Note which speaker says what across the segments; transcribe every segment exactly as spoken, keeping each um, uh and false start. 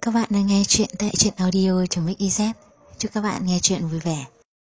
Speaker 1: Các bạn đang nghe chuyện tại truyện audio.mix.iz. Chúc các bạn nghe chuyện vui vẻ.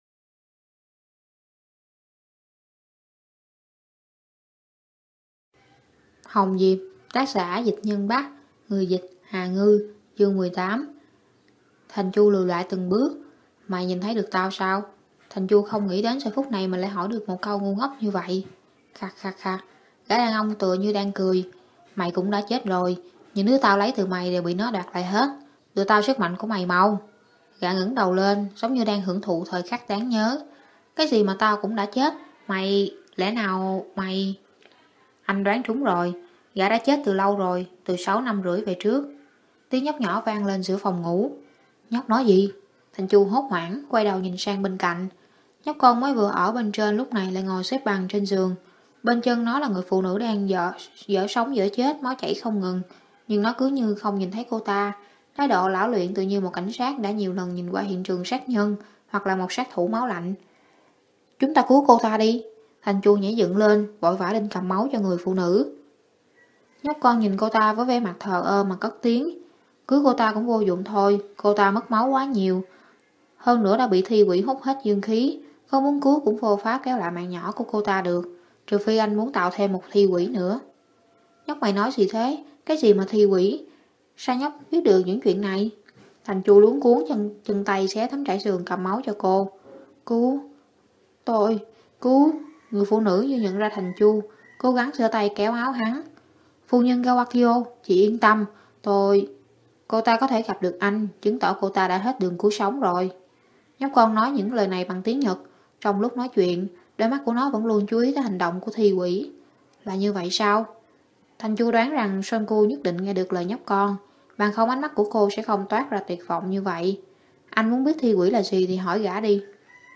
Speaker 2: Hồng Diệp, tác giả Dịch Nhân Bắc, người dịch Hà Ngư, chương mười tám. Thành Chu lùi lại từng bước. Mày nhìn thấy được tao sao? Thành Chu không nghĩ đến giây phút này mình lại hỏi được một câu ngu ngốc như vậy. Khạc khạc khạc, gã đàn ông tựa như đang cười. Mày cũng đã chết rồi, những đứa tao lấy từ mày đều bị nó đoạt lại hết. Đưa tao sức mạnh của mày mau. Gã ngẩng đầu lên, giống như đang hưởng thụ thời khắc đáng nhớ. Cái gì mà tao cũng đã chết? Mày, lẽ nào mày... Anh đoán trúng rồi, gã đã chết từ lâu rồi, từ sáu năm rưỡi về trước. Tiếng nhóc nhỏ vang lên giữa phòng ngủ. Nhóc nói gì? Thành Chu hốt hoảng, quay đầu nhìn sang bên cạnh. Nhóc con mới vừa ở bên trên lúc này lại ngồi xếp bằng trên giường. Bên chân nó là người phụ nữ đang dở, dở sống dở chết, máu chảy không ngừng. Nhưng nó cứ như không nhìn thấy cô ta. Thái độ lão luyện tự như một cảnh sát đã nhiều lần nhìn qua hiện trường sát nhân, hoặc là một sát thủ máu lạnh. Chúng ta cứu cô ta đi. Thành Chu nhảy dựng lên, vội vã định cầm máu cho người phụ nữ. Nhóc con nhìn cô ta với vẻ mặt thờ ơ mà cất tiếng. Cứu cô ta cũng vô dụng thôi, cô ta mất máu quá nhiều. Hơn nữa đã bị thi quỷ hút hết dương khí, không muốn cứu cũng vô pháp kéo lại mạng nhỏ của cô ta được, trừ phi anh muốn tạo thêm một thi quỷ nữa. Nhóc mày nói gì thế? Cái gì mà thi quỷ? Sao nhóc biết được những chuyện này? Thành Chu luống cuốn chân, chân tay xé tấm trải giường cầm máu cho cô. Cứu, tôi, cứu. Người phụ nữ như nhận ra Thành Chu, cố gắng giơ tay kéo áo hắn. Phu nhân Gawakio, chị yên tâm, tôi... Cô ta có thể gặp được anh, chứng tỏ cô ta đã hết đường cứu sống rồi. Nhóc con nói những lời này bằng tiếng Nhật. Trong lúc nói chuyện, đôi mắt của nó vẫn luôn chú ý tới hành động của thi quỷ. Là như vậy sao? Thành Chu đoán rằng Sonko nhất định nghe được lời nhóc con, bằng không ánh mắt của cô sẽ không toát ra tuyệt vọng như vậy. Anh muốn biết thi quỷ là gì thì hỏi gã đi.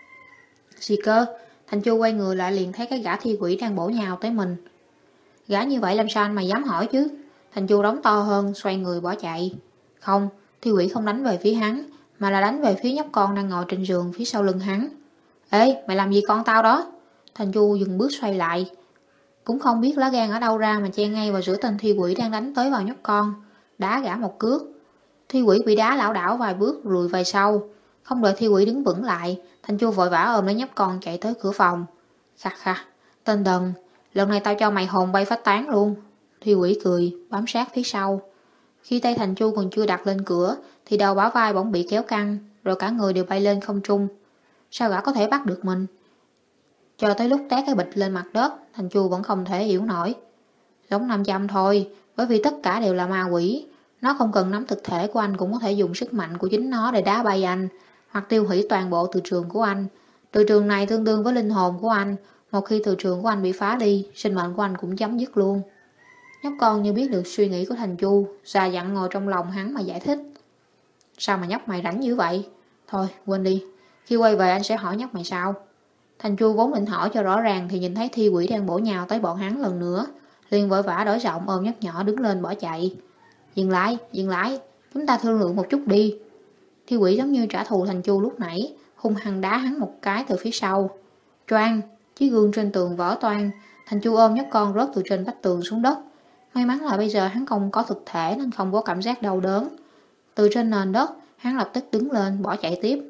Speaker 2: Gì cơ? Thành Chu quay người lại liền thấy cái gã thi quỷ đang bổ nhào tới mình. Gã như vậy làm sao anh mà dám hỏi chứ? Thành Chu đóng to hơn, xoay người bỏ chạy. Không, thi quỷ không đánh về phía hắn, mà là đánh về phía nhóc con đang ngồi trên giường phía sau lưng hắn. Ê, mày làm gì con tao đó? Thành Chu dừng bước xoay lại. Cũng không biết lá gan ở đâu ra mà chen ngay vào giữa tên thi quỷ đang đánh tới vào nhóc con, đá gã một cước. Thi quỷ bị đá lảo đảo vài bước lùi về sau. Không đợi thi quỷ đứng vững lại, Thành Chu vội vã ôm lấy nhóc con chạy tới cửa phòng. Khạc khạc, tên đần, lần này tao cho mày hồn bay phách tán luôn. Thi quỷ cười, bám sát phía sau. Khi tay Thành Chu còn chưa đặt lên cửa, thì đầu bả vai bỗng bị kéo căng, rồi cả người đều bay lên không trung. Sao gã có thể bắt được mình? Cho tới lúc té cái bịch lên mặt đất, Thành Chu vẫn không thể hiểu nổi. Giống năm trăm thôi, bởi vì tất cả đều là ma quỷ. Nó không cần nắm thực thể của anh cũng có thể dùng sức mạnh của chính nó để đá bay anh, hoặc tiêu hủy toàn bộ từ trường của anh. Từ trường này tương đương với linh hồn của anh. Một khi từ trường của anh bị phá đi, sinh mệnh của anh cũng chấm dứt luôn. Nhóc con như biết được suy nghĩ của Thành Chu, già dặn ngồi trong lòng hắn mà giải thích. Sao mà nhóc mày rảnh như vậy? Thôi, quên đi. Khi quay về anh sẽ hỏi nhóc mày sao. Thành Chu vốn định hỏi cho rõ ràng thì nhìn thấy thi quỷ đang bổ nhào tới bọn hắn lần nữa. Liền vội vã đổi giọng ôm nhóc nhỏ đứng lên bỏ chạy. Dừng lại, dừng lại, chúng ta thương lượng một chút đi. Thi quỷ giống như trả thù Thành Chu lúc nãy, hung hăng đá hắn một cái từ phía sau. Choang, chiếc gương trên tường vỡ toang. Thành Chu ôm nhóc con rớt từ trên vách tường xuống đất. May mắn là bây giờ hắn không có thực thể nên không có cảm giác đau đớn. Từ trên nền đất, hắn lập tức đứng lên bỏ chạy tiếp.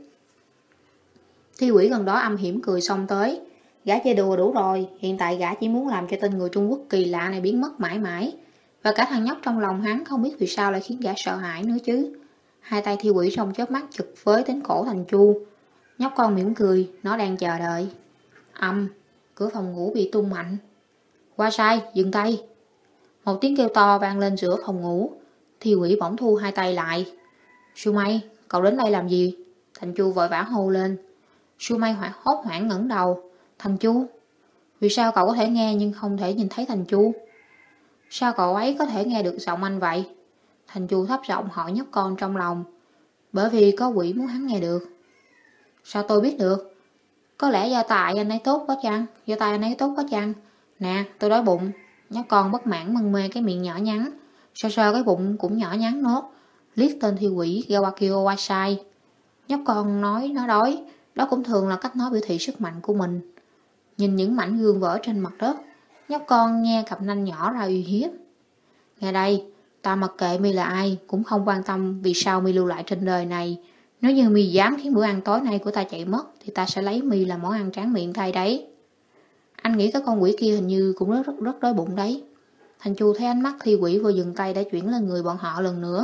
Speaker 2: Thi quỷ gần đó âm hiểm cười xông tới. Gã chơi đùa đủ rồi, hiện tại gã chỉ muốn làm cho tên người Trung Quốc kỳ lạ này biến mất mãi mãi. Và cả thằng nhóc trong lòng hắn không biết vì sao lại khiến gã sợ hãi nữa chứ. Hai tay thi quỷ trong chớp mắt chụp với đến cổ Thành Chu. Nhóc con mỉm cười, nó đang chờ đợi. Âm, cửa phòng ngủ bị tung mạnh. Qua sai, dừng tay. Một tiếng kêu to vang lên giữa phòng ngủ. Thi quỷ bỗng thu hai tay lại. Su Mây, cậu đến đây làm gì? Thành Chu vội vã hô lên. Su Mây hoảng hốt hoảng ngẩng đầu. Thành Chu, vì sao cậu có thể nghe nhưng không thể nhìn thấy Thành Chu? Sao cậu ấy có thể nghe được giọng anh vậy? Thành Chu thấp giọng hỏi nhóc con trong lòng. Bởi vì có quỷ muốn hắn nghe được. Sao tôi biết được? Có lẽ do tài anh ấy tốt quá chăng? Do tài anh ấy tốt quá chăng? Nè, tôi đói bụng. Nhóc con bất mãn mân mê cái miệng nhỏ nhắn. Sơ sơ cái bụng cũng nhỏ nhắn nốt. Liếc tên thi quỷ Gawakio qua sai. Nhóc con nói nó đói. Đó cũng thường là cách nói biểu thị sức mạnh của mình. Nhìn những mảnh gương vỡ trên mặt đất, nhóc con nghe cặp nanh nhỏ ra uy hiếp. Nghe đây, Ta mặc kệ mi là ai, cũng không quan tâm vì sao mi lưu lại trên đời này. Nếu như mi dám khiến bữa ăn tối nay của ta chạy mất, thì ta sẽ lấy mi làm món ăn tráng miệng thay đấy. Anh nghĩ cái con quỷ kia hình như cũng rất rất, rất đói bụng đấy. Thành Chu thấy ánh mắt thi quỷ vừa dừng tay đã chuyển lên người bọn họ lần nữa.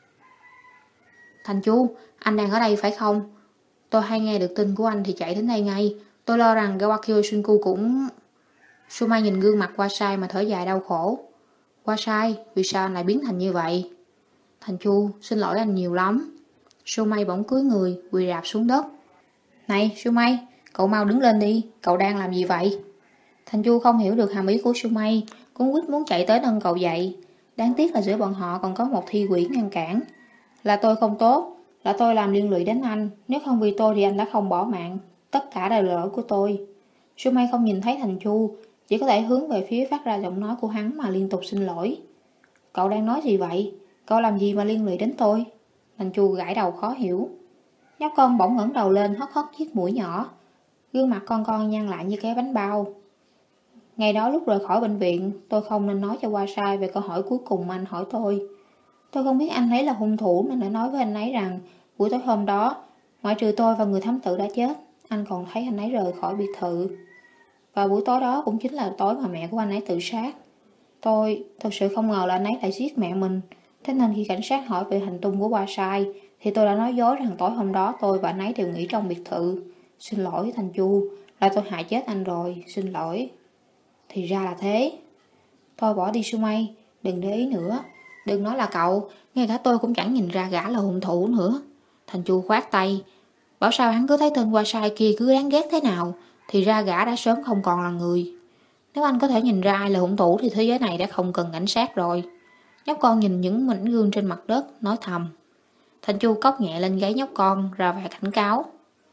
Speaker 2: Thành Chu, anh đang ở đây phải không? Tôi hay nghe được tin của anh thì chạy đến đây ngay. Tôi lo rằng Gawakyo Shinku cũng... Sumai nhìn gương mặt Wasai mà thở dài đau khổ. Wasai, vì sao anh lại biến thành như vậy? Thành Chu, xin lỗi anh nhiều lắm. Sumai bỗng cúi người, quỳ rạp xuống đất. Này Sumai, cậu mau đứng lên đi, cậu đang làm gì vậy? Thành Chu không hiểu được hàm ý của Sumai, cũng quyết muốn chạy tới nâng cậu dậy. Đáng tiếc là giữa bọn họ còn có một thi quỷ ngăn cản. Là tôi không tốt, là tôi làm liên lụy đến anh. Nếu không vì tôi thì anh đã không bỏ mạng. Tất cả đều là lỗi của tôi. Sumai không nhìn thấy Thành Chu, chỉ có thể hướng về phía phát ra giọng nói của hắn mà liên tục xin lỗi. Cậu đang nói gì vậy? Cậu làm gì mà liên lụy đến tôi? Thành Chu gãi đầu khó hiểu. Nhóc con bỗng ngẩng đầu lên hất hất chiếc mũi nhỏ. Gương mặt con con nhăn lại như cái bánh bao. Ngày đó lúc rời khỏi bệnh viện, tôi không nên nói cho Wasai về câu hỏi cuối cùng mà anh hỏi tôi. Tôi không biết anh ấy là hung thủ nên đã nói với anh ấy rằng buổi tối hôm đó, ngoại trừ tôi và người thám tử đã chết, anh còn thấy anh ấy rời khỏi biệt thự. Và buổi tối đó cũng chính là tối mà mẹ của anh ấy tự sát. Tôi thật sự không ngờ là anh ấy lại giết mẹ mình. Thế nên khi cảnh sát hỏi về hành tung của Wasai thì tôi đã nói dối rằng tối hôm đó tôi và anh ấy đều nghỉ trong biệt thự. Xin lỗi Thành Chu, là tôi hại chết anh rồi, xin lỗi. Thì ra là thế. Thôi bỏ đi Sumai, đừng để ý nữa. Đừng nói là cậu, ngay cả tôi cũng chẳng nhìn ra gã là hung thủ nữa. Thành Chu khoát tay. Bảo sao hắn cứ thấy tên Wasai kia cứ đáng ghét thế nào, thì ra gã đã sớm không còn là người. Nếu anh có thể nhìn ra ai là hung thủ thì thế giới này đã không cần cảnh sát rồi. Nhóc con nhìn những mảnh gương trên mặt đất, nói thầm. Thành Chu cốc nhẹ lên gáy nhóc con, ra vẻ cảnh cáo.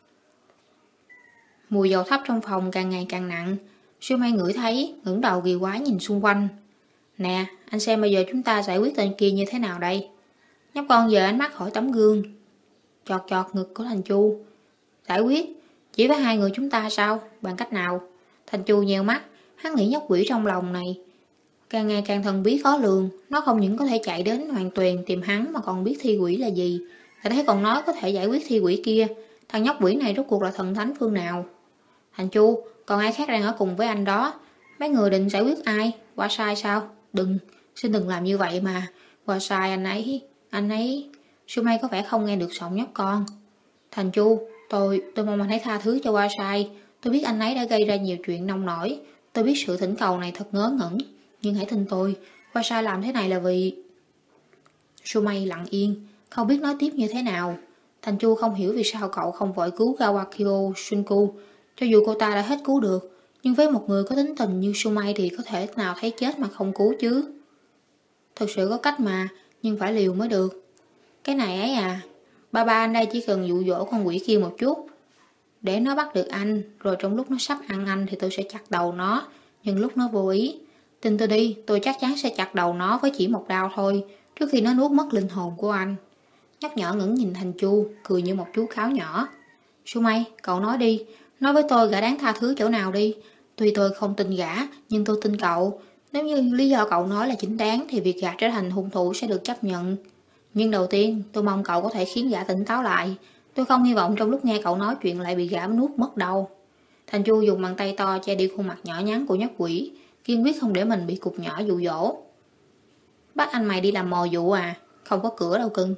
Speaker 2: Mùi dầu thắp trong phòng càng ngày càng nặng. Sumai ngửi thấy, ngẩng đầu kỳ quái nhìn xung quanh. Nè, anh xem bây giờ chúng ta giải quyết tên kia như thế nào đây? Nhóc con giờ ánh mắt khỏi tấm gương. Chọt chọt ngực của Thành Chu. Giải quyết? Chỉ với hai người chúng ta sao? Bằng cách nào? Thành Chu nheo mắt, hắn nghĩ nhóc quỷ trong lòng này càng ngày càng thần bí khó lường. Nó không những có thể chạy đến Hoàng Tuyền tìm hắn mà còn biết thi quỷ là gì. Và thấy còn nói có thể giải quyết thi quỷ kia. Thằng nhóc quỷ này rốt cuộc là thần thánh phương nào? Thành Chu, còn ai khác đang ở cùng với anh đó? Mấy người định giải quyết ai? Wasai sao? Đừng, xin đừng làm như vậy mà. Wasai anh ấy, anh ấy... Sumai có vẻ không nghe được giọng nhóc con. Thành Chu, tôi, tôi mong anh hãy tha thứ cho Wasai. Tôi biết anh ấy đã gây ra nhiều chuyện nông nổi. Tôi biết sự thỉnh cầu này thật ngớ ngẩn. Nhưng hãy tin tôi, Wasai làm thế này là vì... Sumai lặng yên, không biết nói tiếp như thế nào. Thành Chu không hiểu vì sao cậu không vội cứu Gawakyo Shinku. Cho dù cô ta đã hết cứu được, nhưng với một người có tính tình như Sumai thì có thể nào thấy chết mà không cứu chứ. Thực sự có cách mà, nhưng phải liều mới được. Cái này ấy à, ba ba anh đây chỉ cần dụ dỗ con quỷ kia một chút. Để nó bắt được anh, rồi trong lúc nó sắp ăn anh thì tôi sẽ chặt đầu nó, nhưng lúc nó vô ý. Tin tôi đi, tôi chắc chắn sẽ chặt đầu nó với chỉ một đao thôi, trước khi nó nuốt mất linh hồn của anh. Nhóc nhỏ ngẩng nhìn Thành Chu, cười như một chú cáo nhỏ. Sumai, cậu nói đi, nói với tôi gã đáng tha thứ chỗ nào đi. Tuy tôi không tin gã, nhưng tôi tin cậu. Nếu như lý do cậu nói là chính đáng thì việc gã trở thành hung thủ sẽ được chấp nhận. Nhưng đầu tiên, tôi mong cậu có thể khiến gã tỉnh táo lại. Tôi không hy vọng trong lúc nghe cậu nói chuyện lại bị gã nuốt mất đâu. Thành Chu dùng bàn tay to che đi khuôn mặt nhỏ nhắn của nhóc quỷ, kiên quyết không để mình bị cục nhỏ dụ dỗ. Bắt anh mày đi làm mồi dụ à? Không có cửa đâu cưng.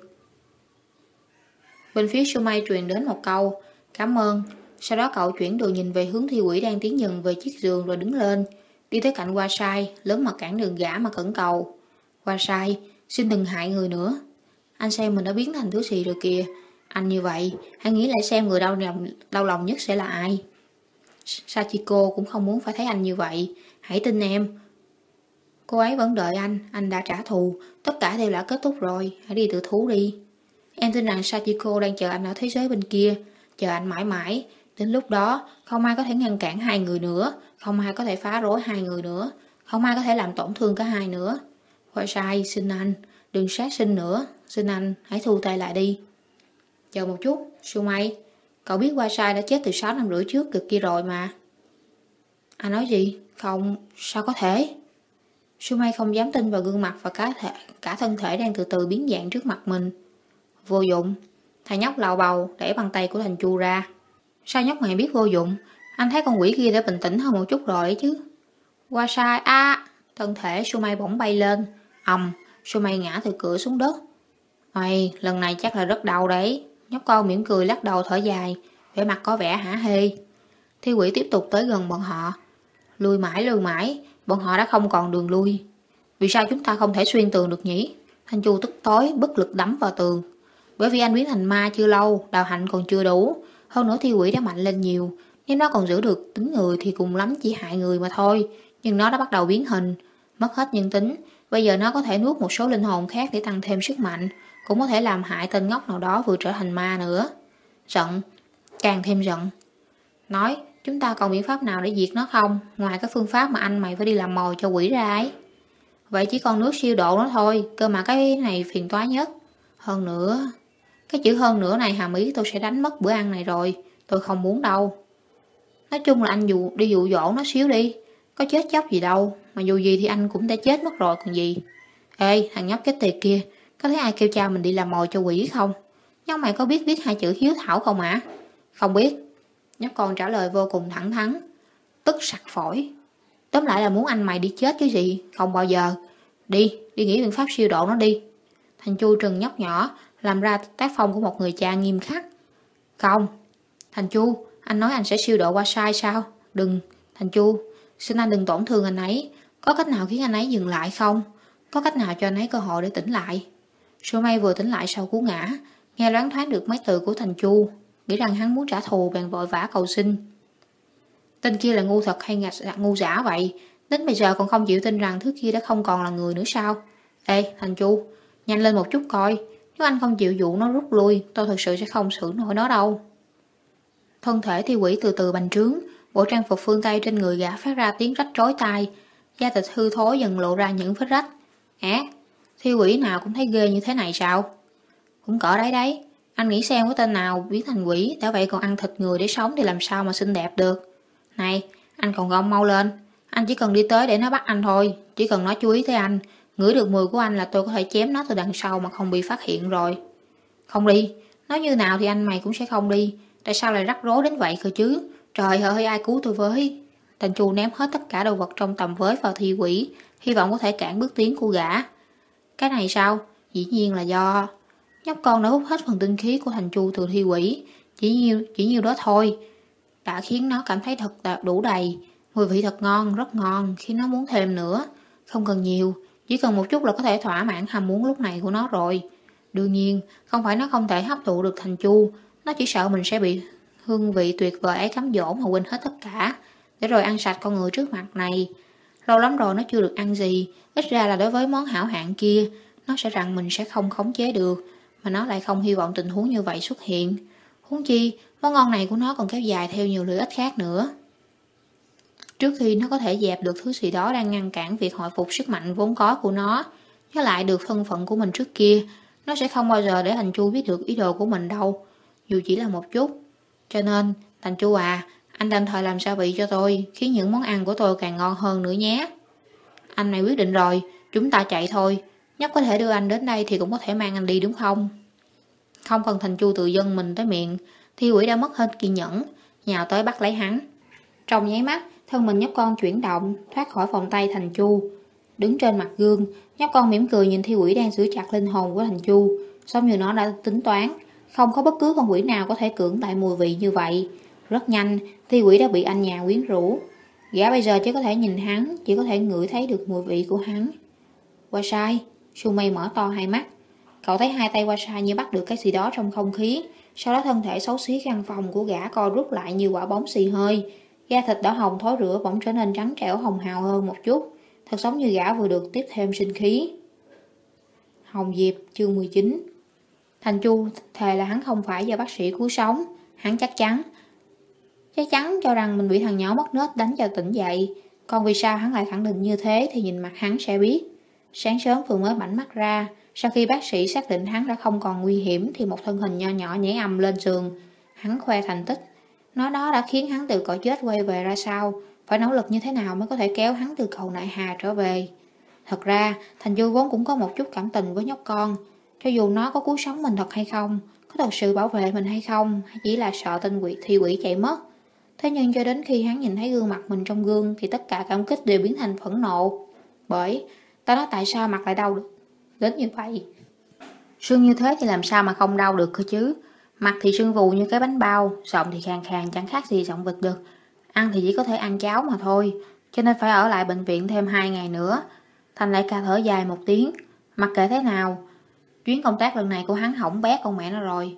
Speaker 2: Bên phía Sumai truyền đến một câu cảm ơn. Sau đó cậu chuyển đường nhìn về hướng thi quỷ đang tiến dần về chiếc giường rồi đứng lên, đi tới cạnh Wasai, lớn mặt cản đường gã mà khẩn cầu. Wasai, xin đừng hại người nữa. Anh xem mình đã biến thành thứ gì rồi kìa. Anh như vậy, hãy nghĩ lại xem người đau lòng, đau lòng nhất sẽ là ai. Sachiko cũng không muốn phải thấy anh như vậy. Hãy tin em. Cô ấy vẫn đợi anh, anh đã trả thù. Tất cả đều đã kết thúc rồi, hãy đi tự thú đi. Em tin rằng Sachiko đang chờ anh ở thế giới bên kia, chờ anh mãi mãi. Đến lúc đó, không ai có thể ngăn cản hai người nữa, không ai có thể phá rối hai người nữa, không ai có thể làm tổn thương cả hai nữa. Wasai, xin anh, đừng sát sinh nữa, xin anh, hãy thu tay lại đi. Chờ một chút, Sumai, cậu biết Wasai đã chết từ sáu năm rưỡi trước cực kia rồi mà. Anh nói gì? Không, sao có thể? Su Mây không dám tin vào gương mặt và cả, thể, cả thân thể đang từ từ biến dạng trước mặt mình. Vô dụng. Thằng nhóc lào bầu đẩy bàn tay của Thành Chu ra. Sao nhóc mày biết vô dụng? Anh thấy con quỷ kia đã bình tĩnh hơn một chút rồi đấy chứ. Qua sai a à, thân thể Su Mây bỗng bay lên. Ầm, Su Mây ngã từ cửa xuống đất. Ôi, lần này chắc là rất đau đấy. Nhóc con mỉm cười lắc đầu thở dài, vẻ mặt có vẻ hả hê. Thi quỷ tiếp tục tới gần bọn họ. Lùi mãi lùi mãi, bọn họ đã không còn đường lui. Vì sao chúng ta không thể xuyên tường được nhỉ? Thanh Chu tức tối bất lực đấm vào tường. Bởi vì anh biến thành ma chưa lâu, đạo hạnh còn chưa đủ. Hơn nữa thi quỷ đã mạnh lên nhiều. Nếu nó còn giữ được tính người thì cùng lắm chỉ hại người mà thôi. Nhưng nó đã bắt đầu biến hình, mất hết nhân tính. Bây giờ nó có thể nuốt một số linh hồn khác để tăng thêm sức mạnh, cũng có thể làm hại tên ngốc nào đó vừa trở thành ma nữa. Giận, càng thêm giận. Nói, chúng ta còn biện pháp nào để diệt nó không? Ngoài cái phương pháp mà anh mày phải đi làm mồi cho quỷ ra ấy. Vậy chỉ còn nước siêu độ nó thôi, cơ mà cái này phiền toái nhất. Hơn nữa, cái chữ hơn nữa này hàm ý tôi sẽ đánh mất bữa ăn này rồi. Tôi không muốn đâu. Nói chung là anh dụ, đi dụ dỗ nó xíu đi. Có chết chóc gì đâu, mà dù gì thì anh cũng đã chết mất rồi còn gì. Ê, thằng nhóc chết tiệt kia, có thấy ai kêu cha mình đi làm mồi cho quỷ không? Nhóc mày có biết viết hai chữ hiếu thảo không ạ? À? Không biết. Nhóc con trả lời vô cùng thẳng thắn, tức sặc phổi. Tóm lại là muốn anh mày đi chết chứ gì, không bao giờ. Đi, đi nghĩ biện pháp siêu độ nó đi. Thành Chu trừng nhóc nhỏ, làm ra tác phong của một người cha nghiêm khắc. Không. Thành Chu, anh nói anh sẽ siêu độ qua sai sao? Đừng, Thành Chu, xin anh đừng tổn thương anh ấy. Có cách nào khiến anh ấy dừng lại không? Có cách nào cho anh ấy cơ hội để tỉnh lại? Su Mây vừa tỉnh lại sau cú ngã, nghe loáng thoáng được mấy từ của Thành Chu, nghĩ rằng hắn muốn trả thù bèn vội vã cầu xin. Tên kia là ngu thật hay ngạch ngu giả vậy? Đến bây giờ còn không chịu tin rằng thứ kia đã không còn là người nữa sao? Ê, Thành Chu, nhanh lên một chút coi. Nếu anh không chịu dụ nó rút lui, tôi thực sự sẽ không xử nổi nó đâu. Thân thể thi quỷ từ từ bành trướng, bộ trang phục phương Tây trên người gã phát ra tiếng rách rối tai, da thịt hư thối dần lộ ra những vết rách. Á, thi quỷ nào cũng thấy ghê như thế này sao? Cũng cỡ đấy đấy. Anh nghĩ xem có tên nào biến thành quỷ đã vậy còn ăn thịt người để sống thì làm sao mà xinh đẹp được. Này, anh còn gom mau lên. Anh chỉ cần đi tới để nó bắt anh thôi. Chỉ cần nó chú ý tới anh, ngửi được mùi của anh là tôi có thể chém nó từ đằng sau mà không bị phát hiện rồi. Không đi. Nói như nào thì anh mày cũng sẽ không đi. Tại sao lại rắc rối đến vậy cơ chứ? Trời ơi, ai cứu tôi với. Thành Chu ném hết tất cả đồ vật trong tầm với vào thi quỷ, hy vọng có thể cản bước tiến của gã. Cái này sao? Dĩ nhiên là do nhóc con đã hút hết phần tinh khí của Thành Chu từ thi quỷ. Chỉ nhiêu, chỉ nhiêu đó thôi đã khiến nó cảm thấy thật đủ đầy. Mùi vị thật ngon, rất ngon, khiến nó muốn thêm nữa. Không cần nhiều, chỉ cần một chút là có thể thỏa mãn ham muốn lúc này của nó rồi. Đương nhiên, không phải nó không thể hấp thụ được Thành Chu, nó chỉ sợ mình sẽ bị hương vị tuyệt vời ấy cám dỗ mà quên hết tất cả, để rồi ăn sạch con người trước mặt này. Lâu lắm rồi nó chưa được ăn gì, ít ra là đối với món hảo hạng kia, nó sẽ rằng mình sẽ không khống chế được, mà nó lại không hy vọng tình huống như vậy xuất hiện. Huống chi, món ngon này của nó còn kéo dài theo nhiều lợi ích khác nữa. Trước khi nó có thể dẹp được thứ gì đó đang ngăn cản việc hồi phục sức mạnh vốn có của nó, nhớ lại được thân phận của mình trước kia, nó sẽ không bao giờ để Thành Chu biết được ý đồ của mình đâu, dù chỉ là một chút. Cho nên, Thành Chu à, anh tạm thời làm gia vị cho tôi, khiến những món ăn của tôi càng ngon hơn nữa nhé. Anh này quyết định rồi, chúng ta chạy thôi. Nhóc có thể đưa anh đến đây thì cũng có thể mang anh đi đúng không? Không cần Thành Chu tự dâng mình tới miệng, thi quỷ đã mất hết kiên nhẫn, nhào tới bắt lấy hắn. Trong nháy mắt, thân mình nhóc con chuyển động, thoát khỏi vòng tay Thành Chu. Đứng trên mặt gương, nhóc con mỉm cười nhìn thi quỷ đang giữ chặt linh hồn của Thành Chu, giống như nó đã tính toán, không có bất cứ con quỷ nào có thể cưỡng lại mùi vị như vậy. Rất nhanh, thi quỷ đã bị anh nhà quyến rũ. Gã bây giờ chỉ có thể nhìn hắn, chỉ có thể ngửi thấy được mùi vị của hắn. Qua sai, Su Mây mở to hai mắt. Cậu thấy hai tay qua sai như bắt được cái gì đó trong không khí, sau đó thân thể xấu xí căn phòng của gã co rút lại như quả bóng xì hơi. Da thịt đỏ hồng thối rữa bỗng trở nên trắng trẻo hồng hào hơn một chút, thật giống như gã vừa được tiếp thêm sinh khí. Hồng Diệp chương mười chín. Thành Chu thề là hắn không phải do bác sĩ cứu sống, hắn chắc chắn chắc chắn cho rằng mình bị thằng nhỏ mất nết đánh cho tỉnh dậy. Còn vì sao hắn lại khẳng định như thế thì nhìn mặt hắn sẽ biết. Sáng sớm vừa mới bảnh mắt ra, sau khi bác sĩ xác định hắn đã không còn nguy hiểm thì một thân hình nho nhỏ nhảy ầm lên giường. Hắn khoe thành tích, nói đó đã khiến hắn từ cõi chết quay về ra sao, phải nỗ lực như thế nào mới có thể kéo hắn từ cầu nại hà trở về. Thật ra, Thành Du vốn cũng có một chút cảm tình với nhóc con. Cho dù nó có cứu sống mình thật hay không, có thật sự bảo vệ mình hay không, hay chỉ là sợ tên quỷ thi quỷ chạy mất. Thế nhưng cho đến khi hắn nhìn thấy gương mặt mình trong gương thì tất cả cảm kích đều biến thành phẫn nộ. Bởi, ta nói tại sao mặt lại đau được đến như vậy? Sưng như thế thì làm sao mà không đau được cơ chứ? Mặt thì sưng vù như cái bánh bao, giọng thì khàn khàn chẳng khác gì giọng vịt được. Ăn thì chỉ có thể ăn cháo mà thôi, cho nên phải ở lại bệnh viện thêm hai ngày nữa. Thành lại ca thở dài một tiếng. Mặc kệ thế nào, chuyến công tác lần này của hắn hỏng bét con mẹ nó rồi.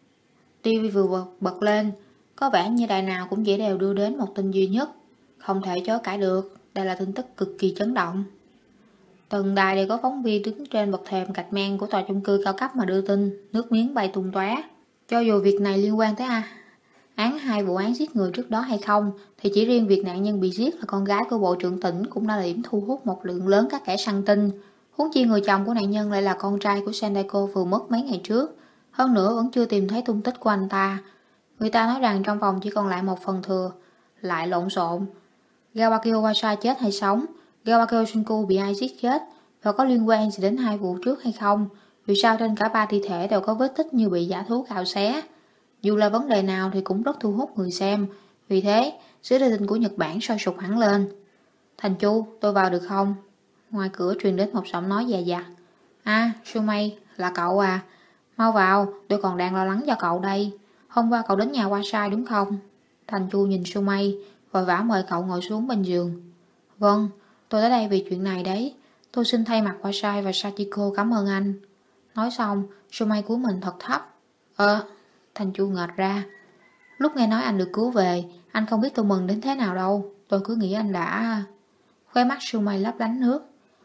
Speaker 2: ti vi vừa bật, bật lên, có vẻ như đài nào cũng chỉ đều đưa đến một tin duy nhất. Không thể chối cãi được, đây là tin tức cực kỳ chấn động. Từng đài đều có phóng viên đứng trên bậc thềm gạch men của tòa chung cư cao cấp mà đưa tin, nước miếng bay tung tóe. Cho dù việc này liên quan tới a án hai vụ án giết người trước đó hay không, thì chỉ riêng việc nạn nhân bị giết là con gái của bộ trưởng tỉnh cũng đã là điểm thu hút một lượng lớn các kẻ săn tin. Huống chi người chồng của nạn nhân lại là con trai của Sendako vừa mất mấy ngày trước, hơn nữa vẫn chưa tìm thấy tung tích của anh ta. Người ta nói rằng trong phòng chỉ còn lại một phần thừa, lại lộn xộn. Gawakio Wasai chết hay sống, Gawakio Shinku bị ai giết chết, và có liên quan gì đến hai vụ trước hay không? Vì sao trên cả ba thi thể đều có vết tích như bị dã thú cào xé? Dù là vấn đề nào thì cũng rất thu hút người xem. Vì thế, giới đưa tin của Nhật Bản sôi sục hẳn lên. Thành Chu, tôi vào được không? Ngoài cửa truyền đến một giọng nói dè dặt. À, Sumei, là cậu à? Mau vào, tôi còn đang lo lắng cho cậu đây. Hôm qua cậu đến nhà Wasai đúng không? Thành Chu nhìn Sumei, vội vã mời cậu ngồi xuống bên giường. Vâng, tôi tới đây vì chuyện này đấy. Tôi xin thay mặt Wasai và Sachiko cảm ơn anh. Nói xong, Sumei cúi mình thật thấp. Ờ, Thành Chu ngợt ra. Lúc nghe nói anh được cứu về, anh không biết tôi mừng đến thế nào đâu. Tôi cứ nghĩ anh đã... Khóe mắt Sumei lấp lánh nước.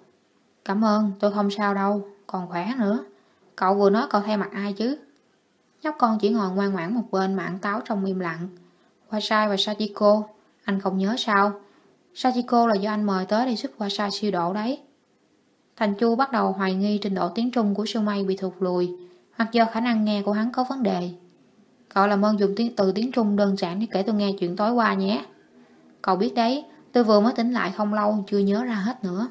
Speaker 2: Cảm ơn, tôi không sao đâu, còn khỏe nữa. Cậu vừa nói cậu thay mặt ai chứ? Nhóc con chỉ ngồi ngoan ngoãn một bên mà ăn táo trong im lặng. Wasai và Sachiko, anh không nhớ sao? Sachiko là do anh mời tới để giúp Wasai siêu độ đấy. Thành Chu bắt đầu hoài nghi trình độ tiếng Trung của Sumei bị thụt lùi, hoặc do khả năng nghe của hắn có vấn đề. Cậu làm ơn dùng tiếng từ tiếng Trung đơn giản để kể tôi nghe chuyện tối qua nhé. Cậu biết đấy, tôi vừa mới tỉnh lại không lâu, chưa nhớ ra hết nữa.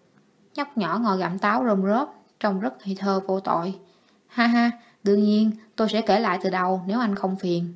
Speaker 2: Nhóc nhỏ ngồi gặm táo rôm rớp, trông rất ngây thơ vô tội. Ha ha, đương nhiên tôi sẽ kể lại từ đầu nếu anh không phiền.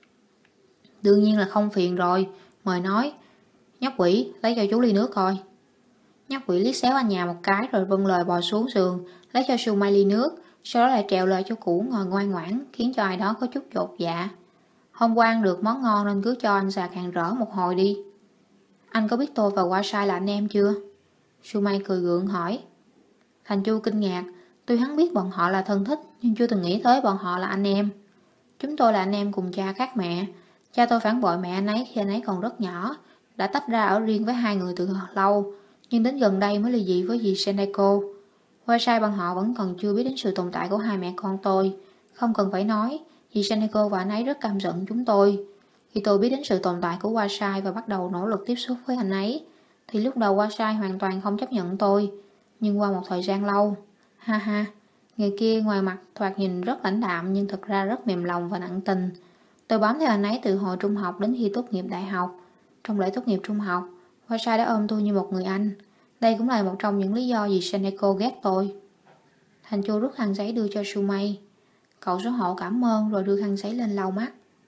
Speaker 2: Đương nhiên là không phiền rồi, mời nói. Nhóc quỷ, lấy cho chú ly nước coi. Nhóc quỷ liếc xéo anh nhà một cái rồi vâng lời bò xuống giường, lấy cho Sumei ly nước, sau đó lại trèo lời cho cũ ngồi ngoan ngoãn, khiến cho ai đó có chút chột dạ. Hôm qua ăn được món ngon nên cứ cho anh sạc hàng rỡ một hồi đi. Anh có biết tôi và Wasai là anh em chưa? Sumei cười gượng hỏi. Thành Chu kinh ngạc, tuy hắn biết bọn họ là thân thích nhưng chưa từng nghĩ tới bọn họ là anh em. Chúng tôi là anh em cùng cha khác mẹ. Cha tôi phản bội mẹ anh ấy khi anh ấy còn rất nhỏ, đã tách ra ở riêng với hai người từ lâu, nhưng đến gần đây mới ly dị với dì Sendako. Wasai bọn họ vẫn còn chưa biết đến sự tồn tại của hai mẹ con tôi. Không cần phải nói, dì Sendako và anh ấy rất căm giận chúng tôi. Khi tôi biết đến sự tồn tại của Wasai và bắt đầu nỗ lực tiếp xúc với anh ấy, thì lúc đầu Wasai hoàn toàn không chấp nhận tôi. Nhưng qua một thời gian lâu, ha ha, người kia ngoài mặt thoạt nhìn rất lãnh đạm nhưng thực ra rất mềm lòng và nặng tình. Tôi bám theo anh ấy từ hồi trung học đến khi tốt nghiệp đại học. Trong lễ tốt nghiệp trung học, Wasai đã ôm tôi như một người anh. Đây cũng là một trong những lý do vì Sendako ghét tôi. Thành Chu rút khăn giấy đưa cho Sumei. Cậu số hộ cảm ơn rồi đưa khăn giấy lên lau mắt.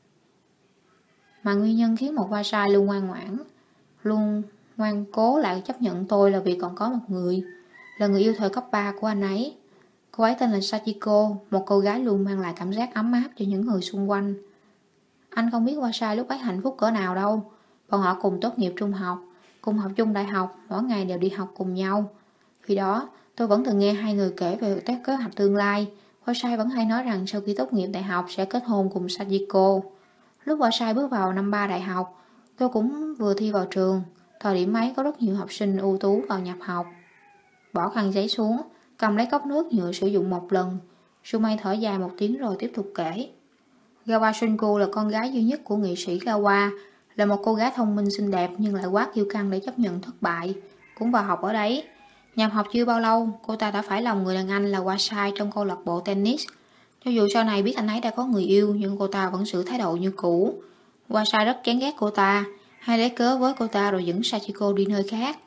Speaker 2: Mà nguyên nhân khiến một Wasai luôn ngoan ngoãn, luôn ngoan cố lại chấp nhận tôi là vì còn có một người, là người yêu thời cấp ba của anh ấy. Cô ấy tên là Sachiko, một cô gái luôn mang lại cảm giác ấm áp cho những người xung quanh. Anh không biết Wasai lúc ấy hạnh phúc cỡ nào đâu. Bọn họ cùng tốt nghiệp trung học, cùng học chung đại học, mỗi ngày đều đi học cùng nhau. Khi đó, tôi vẫn từng nghe hai người kể về các kế hoạch tương lai. Wasai vẫn hay nói rằng sau khi tốt nghiệp đại học sẽ kết hôn cùng Sachiko. Lúc Wasai bước vào năm ba đại học, tôi cũng vừa thi vào trường. Thời điểm ấy có rất nhiều học sinh ưu tú vào nhập học. Bỏ khăn giấy xuống, cầm lấy cốc nước nhựa sử dụng một lần. Sumei thở dài một tiếng rồi tiếp tục kể. Gawa Shunku là con gái duy nhất của nghị sĩ Gawa, là một cô gái thông minh xinh đẹp nhưng lại quá kiêu căng để chấp nhận thất bại. Cũng vào học ở đấy. Nhập học chưa bao lâu, cô ta đã phải lòng người đàn anh là Wasai trong câu lạc bộ tennis. Cho dù sau này biết anh ấy đã có người yêu, nhưng cô ta vẫn giữ thái độ như cũ. Wasai rất chán ghét cô ta, hay lấy cớ với cô ta rồi dẫn Sachiko đi nơi khác.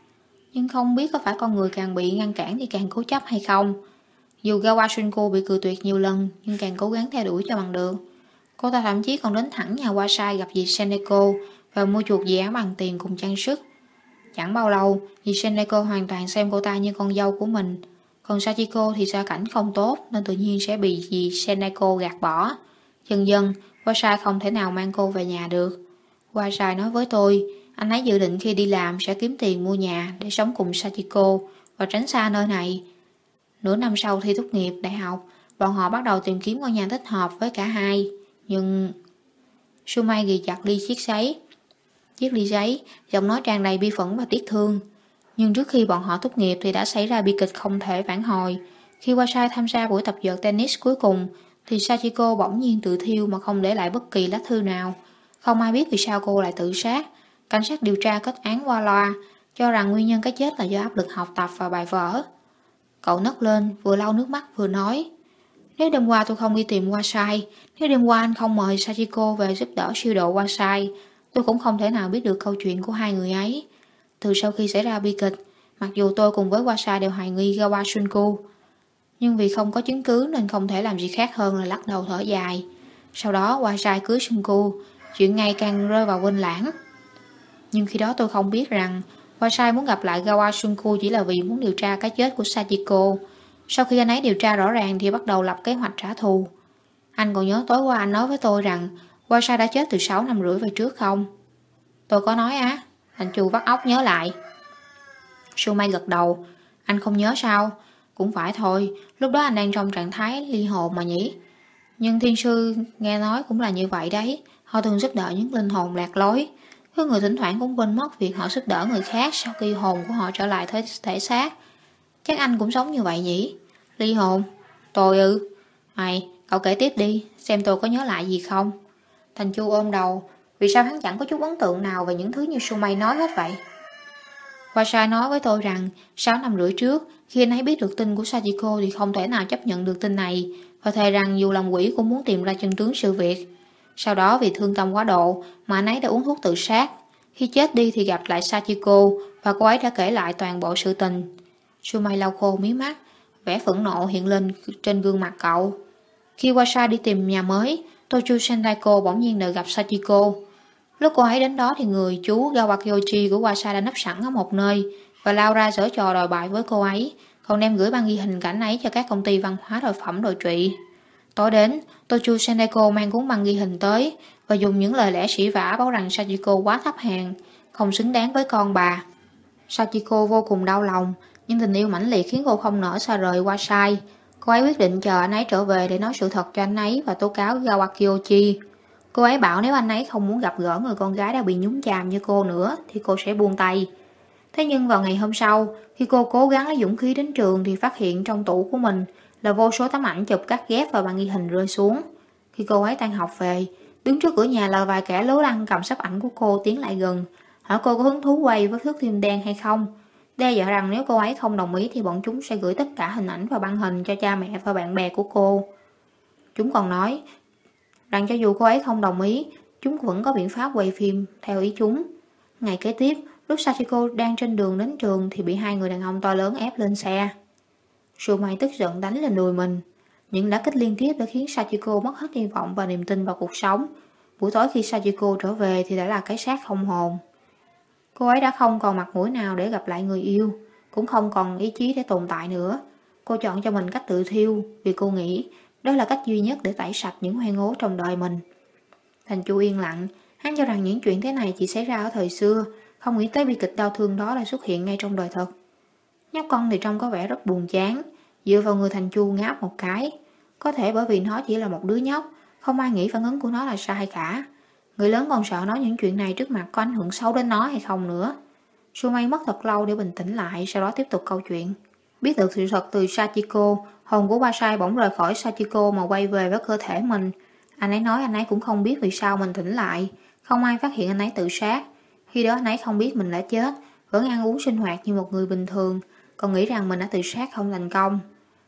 Speaker 2: Nhưng không biết có phải con người càng bị ngăn cản thì càng cố chấp hay không. Dù Gawa Shunko bị cự tuyệt nhiều lần, nhưng càng cố gắng theo đuổi cho bằng được. Cô ta thậm chí còn đến thẳng nhà Wasai gặp dì Seneko và mua chuộc dì áo bằng tiền cùng trang sức. Chẳng bao lâu, dì Seneko hoàn toàn xem cô ta như con dâu của mình. Còn Sachiko thì gia cảnh không tốt nên tự nhiên sẽ bị dì Seneko gạt bỏ. Dần dần, Wasai không thể nào mang cô về nhà được. Wasai nói với tôi, anh ấy dự định khi đi làm sẽ kiếm tiền mua nhà để sống cùng Sachiko và tránh xa nơi này. Nửa năm sau thi tốt nghiệp đại học, bọn họ bắt đầu tìm kiếm ngôi nhà thích hợp với cả hai. Nhưng... Sumai ghi chặt ly chiếc giấy. Chiếc ly giấy, giọng nói tràn đầy bi phẫn và tiếc thương. Nhưng trước khi bọn họ tốt nghiệp thì đã xảy ra bi kịch không thể vãn hồi. Khi Wasai tham gia buổi tập dượt tennis cuối cùng, thì Sachiko bỗng nhiên tự thiêu mà không để lại bất kỳ lá thư nào. Không ai biết vì sao cô lại tự sát. Cảnh sát điều tra kết án qua loa, cho rằng nguyên nhân cái chết là do áp lực học tập và bài vở. Cậu nấc lên, vừa lau nước mắt vừa nói, nếu đêm qua tôi không đi tìm Wasai, nếu đêm qua anh không mời Sachiko về giúp đỡ siêu độ Wasai, tôi cũng không thể nào biết được câu chuyện của hai người ấy. Từ sau khi xảy ra bi kịch, mặc dù tôi cùng với Wasai đều hoài nghi Gawa Shunko, nhưng vì không có chứng cứ nên không thể làm gì khác hơn là lắc đầu thở dài. Sau đó Wasai cưới Shunko, chuyện ngày càng rơi vào quên lãng. Nhưng khi đó tôi không biết rằng Wasai muốn gặp lại Gawa Shunko chỉ là vì muốn điều tra cái chết của Sachiko. Sau khi anh ấy điều tra rõ ràng thì bắt đầu lập kế hoạch trả thù. Anh còn nhớ tối qua anh nói với tôi rằng Wasai đã chết từ sáu năm rưỡi về trước không? Tôi có nói á. Thành Chu vắt óc nhớ lại. Sumai gật đầu. Anh không nhớ sao? Cũng phải thôi, lúc đó anh đang trong trạng thái ly hồn mà nhỉ. Nhưng thiên sư nghe nói cũng là như vậy đấy. Họ thường giúp đỡ những linh hồn lạc lối. Có người thỉnh thoảng cũng quên mất việc họ giúp đỡ người khác sau khi hồn của họ trở lại thể, thể xác. Chắc anh cũng sống như vậy nhỉ? Ly hồn? Tôi ư? Này, cậu kể tiếp đi, xem tôi có nhớ lại gì không? Thành Chu ôm đầu. Vì sao hắn chẳng có chút ấn tượng nào về những thứ như Sumai nói hết vậy? Wasai nói với tôi rằng sáu năm rưỡi trước, khi anh ấy biết được tin của Sachiko thì không thể nào chấp nhận được tin này, và thề rằng dù làm quỷ cũng muốn tìm ra chân tướng sự việc. Sau đó vì thương tâm quá độ mà anh ấy đã uống thuốc tự sát. Khi chết đi thì gặp lại Sachiko và cô ấy đã kể lại toàn bộ sự tình. Sumai lau khô mí mắt, vẻ phẫn nộ hiện lên trên gương mặt cậu. Khi Wasai đi tìm nhà mới, Tochu Sendaiko bỗng nhiên được gặp Sachiko. Lúc cô ấy đến đó thì người chú Gawakyoshi của Wasai đã nấp sẵn ở một nơi và lao ra giở trò đòi bại với cô ấy, còn đem gửi băng ghi hình cảnh ấy cho các công ty văn hóa đồi phẩm đồi trụy. Tối đến, Tochu Sendaiko mang cuốn băng ghi hình tới và dùng những lời lẽ sỉ vả báo rằng Sachiko quá thấp hèn, không xứng đáng với con bà. Sachiko vô cùng đau lòng, nhưng tình yêu mãnh liệt khiến cô không nỡ xa rời Wasai. Cô ấy quyết định chờ anh ấy trở về để nói sự thật cho anh ấy và tố cáo Gawakyoshi. Cô ấy bảo nếu anh ấy không muốn gặp gỡ người con gái đã bị nhúng chàm như cô nữa thì cô sẽ buông tay. Thế nhưng vào ngày hôm sau, khi cô cố gắng lấy dũng khí đến trường thì phát hiện trong tủ của mình là vô số tấm ảnh chụp cắt ghép và băng ghi hình rơi xuống. Khi cô ấy tan học về, đứng trước cửa nhà là vài kẻ lố lăng cầm sắp ảnh của cô tiến lại gần, hỏi cô có hứng thú quay với thước phim đen hay không, đe dọa rằng nếu cô ấy không đồng ý thì bọn chúng sẽ gửi tất cả hình ảnh và băng hình cho cha mẹ và bạn bè của cô. Chúng còn nói rằng cho dù cô ấy không đồng ý, chúng vẫn có biện pháp quay phim theo ý chúng. Ngày kế tiếp, lúc Sachiko đang trên đường đến trường thì bị hai người đàn ông to lớn ép lên xe. Sumai tức giận đánh lên đùi mình. Những đả kích liên tiếp đã khiến Sachiko mất hết hy vọng và niềm tin vào cuộc sống. Buổi tối khi Sachiko trở về thì đã là cái xác không hồn. Cô ấy đã không còn mặt mũi nào để gặp lại người yêu, cũng không còn ý chí để tồn tại nữa. Cô chọn cho mình cách tự thiêu vì cô nghĩ đó là cách duy nhất để tẩy sạch những hoen ố trong đời mình. Thành Chu yên lặng, hắn cho rằng những chuyện thế này chỉ xảy ra ở thời xưa, không nghĩ tới bi kịch đau thương đó lại xuất hiện ngay trong đời thật. Nhóc con thì trông có vẻ rất buồn chán, dựa vào người Thành Chu ngáp một cái. Có thể bởi vì nó chỉ là một đứa nhóc, không ai nghĩ phản ứng của nó là sai cả. Người lớn còn sợ nói những chuyện này trước mặt có ảnh hưởng xấu đến nó hay không nữa. Sumai mất thật lâu để bình tĩnh lại, sau đó tiếp tục câu chuyện. Biết được sự thật từ Sachiko, hồn của Wasai bỗng rời khỏi Sachiko mà quay về với cơ thể mình. Anh ấy nói anh ấy cũng không biết vì sao mình tỉnh lại. Không ai phát hiện anh ấy tự sát. Khi đó anh ấy không biết mình đã chết, vẫn ăn uống sinh hoạt như một người bình thường, còn nghĩ rằng mình đã tự sát không thành công.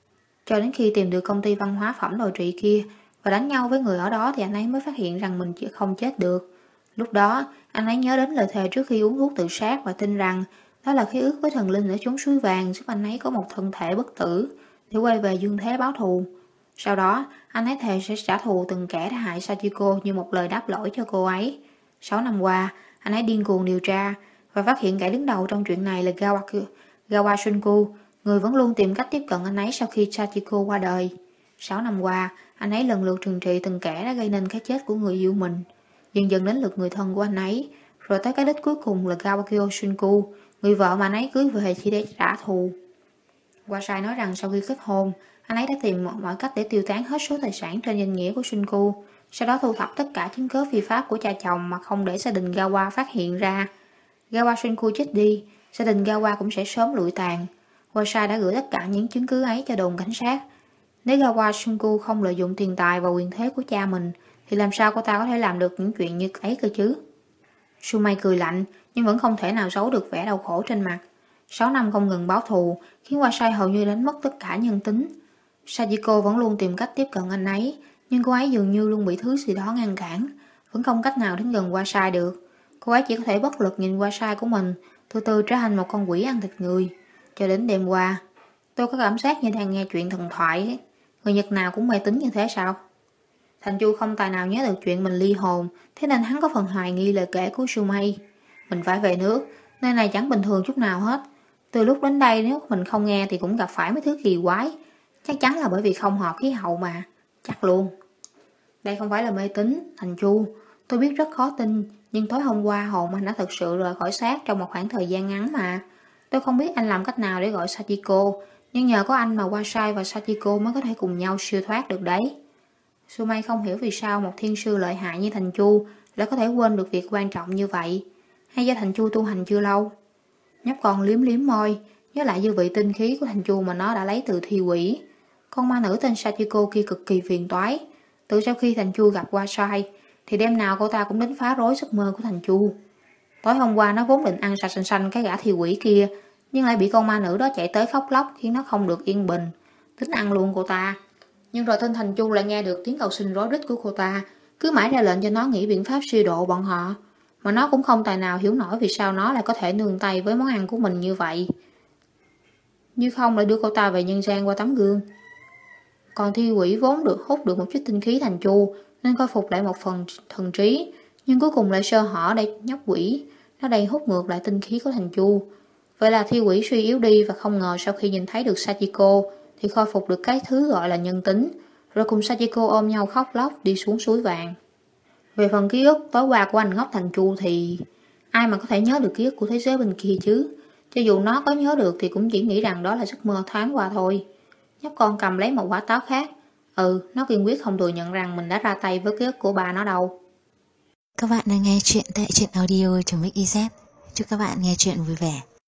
Speaker 2: Cho đến khi tìm được công ty văn hóa phẩm đồi trụy kia và đánh nhau với người ở đó thì anh ấy mới phát hiện rằng mình không chết được. Lúc đó, anh ấy nhớ đến lời thề trước khi uống thuốc tự sát và tin rằng Đó là khí ước với thần linh ở chốn suối vàng giúp anh ấy có một thân thể bất tử để quay về dương thế báo thù. Sau đó, anh ấy thề sẽ trả thù từng kẻ đã hại Sachiko như một lời đáp lỗi cho cô ấy. Sáu năm qua, anh ấy điên cuồng điều tra và phát hiện kẻ đứng đầu trong chuyện này là Gawa, Gawa Shunku, người vẫn luôn tìm cách tiếp cận anh ấy sau khi Sachiko qua đời. Sáu năm qua, anh ấy lần lượt trừng trị từng kẻ đã gây nên cái chết của người yêu mình. Dần dần đến lượt người thân của anh ấy, rồi tới cái đích cuối cùng là Gawakyo Shunku, người vợ mà anh ấy cưới về chỉ để trả thù. Wasai nói rằng sau khi kết hôn, anh ấy đã tìm mọi cách để tiêu tán hết số tài sản trên danh nghĩa của Shunku, sau đó thu thập tất cả chứng cớ phi pháp của cha chồng mà không để gia đình Gawa phát hiện ra. Gawa Shunku chết đi, gia đình Gawa cũng sẽ sớm lụi tàn. Wasai đã gửi tất cả những chứng cứ ấy cho đồn cảnh sát. Nếu Gawa Shunku không lợi dụng tiền tài và quyền thế của cha mình, thì làm sao cô ta có thể làm được những chuyện như ấy cơ chứ? Sumai cười lạnh, nhưng vẫn không thể nào giấu được vẻ đau khổ trên mặt. Sáu năm không ngừng báo thù, khiến Wasai hầu như đánh mất tất cả nhân tính. Sachiko vẫn luôn tìm cách tiếp cận anh ấy, nhưng cô ấy dường như luôn bị thứ gì đó ngăn cản, vẫn không cách nào đến gần Wasai được. Cô ấy chỉ có thể bất lực nhìn Wasai của mình, từ từ trở thành một con quỷ ăn thịt người. Cho đến đêm qua, tôi có cảm giác như đang nghe chuyện thần thoại ấy. Người Nhật nào cũng mê tín như thế sao? Thành Chu không tài nào nhớ được chuyện mình ly hồn, thế nên hắn có phần hoài nghi lời kể của Sumai. Mình phải về nước, nơi này chẳng bình thường chút nào hết. Từ lúc đến đây nếu mình không nghe thì cũng gặp phải mấy thứ kỳ quái. Chắc chắn là bởi vì không hợp khí hậu mà. Chắc luôn. Đây không phải là mê tín, Thành Chu. Tôi biết rất khó tin, nhưng tối hôm qua hồn anh đã thực sự rời khỏi xác trong một khoảng thời gian ngắn mà. Tôi không biết anh làm cách nào để gọi Sachiko, nhưng nhờ có anh mà Wasai và Sachiko mới có thể cùng nhau siêu thoát được đấy. Sumai không hiểu vì sao một thiên sư lợi hại như Thành Chu lại có thể quên được việc quan trọng như vậy. Hay do Thành Chu tu hành chưa lâu? Nhóc con liếm liếm môi, nhớ lại dư vị tinh khí của Thành Chu mà nó đã lấy từ thi quỷ. Con ma nữ tên Sachiko kia cực kỳ phiền toái. Từ sau khi Thành Chu gặp Wasai, thì đêm nào cô ta cũng đến phá rối giấc mơ của Thành Chu. Tối hôm qua nó vốn định ăn sạch xanh xanh cái gã thi quỷ kia, nhưng lại bị con ma nữ đó chạy tới khóc lóc khiến nó không được yên bình, tính ăn luôn cô ta. Nhưng rồi tên Thành Chu lại nghe được tiếng cầu xin rối rít của cô ta, cứ mãi ra lệnh cho nó nghĩ biện pháp suy độ bọn họ. Mà nó cũng không tài nào hiểu nổi vì sao nó lại có thể nương tay với món ăn của mình như vậy. Như không lại đưa cô ta về nhân gian qua tấm gương. Còn thi quỷ vốn được hút được một chút tinh khí Thành Chu nên khôi phục lại một phần thần trí, nhưng cuối cùng lại sơ hở để nhóc quỷ, nó đầy hút ngược lại tinh khí của Thành Chu. Vậy là thi quỷ suy yếu đi và không ngờ sau khi nhìn thấy được Sachiko thì khôi phục được cái thứ gọi là nhân tính, rồi cùng Sachiko ôm nhau khóc lóc đi xuống suối vàng. Về phần ký ức tối qua của anh ngốc Thành Chu thì ai mà có thể nhớ được ký ức của thế giới bên kia chứ? Cho dù nó có nhớ được thì cũng chỉ nghĩ rằng đó là giấc mơ thoáng qua thôi. Nhóc con cầm lấy một quả táo khác. Ừ, nó kiên quyết không thừa nhận rằng mình đã ra tay với ký ức của bà nó đâu.
Speaker 1: Các bạn đang nghe chuyện tại truyện audio chấm ích i zét. Chúc các bạn nghe chuyện vui vẻ.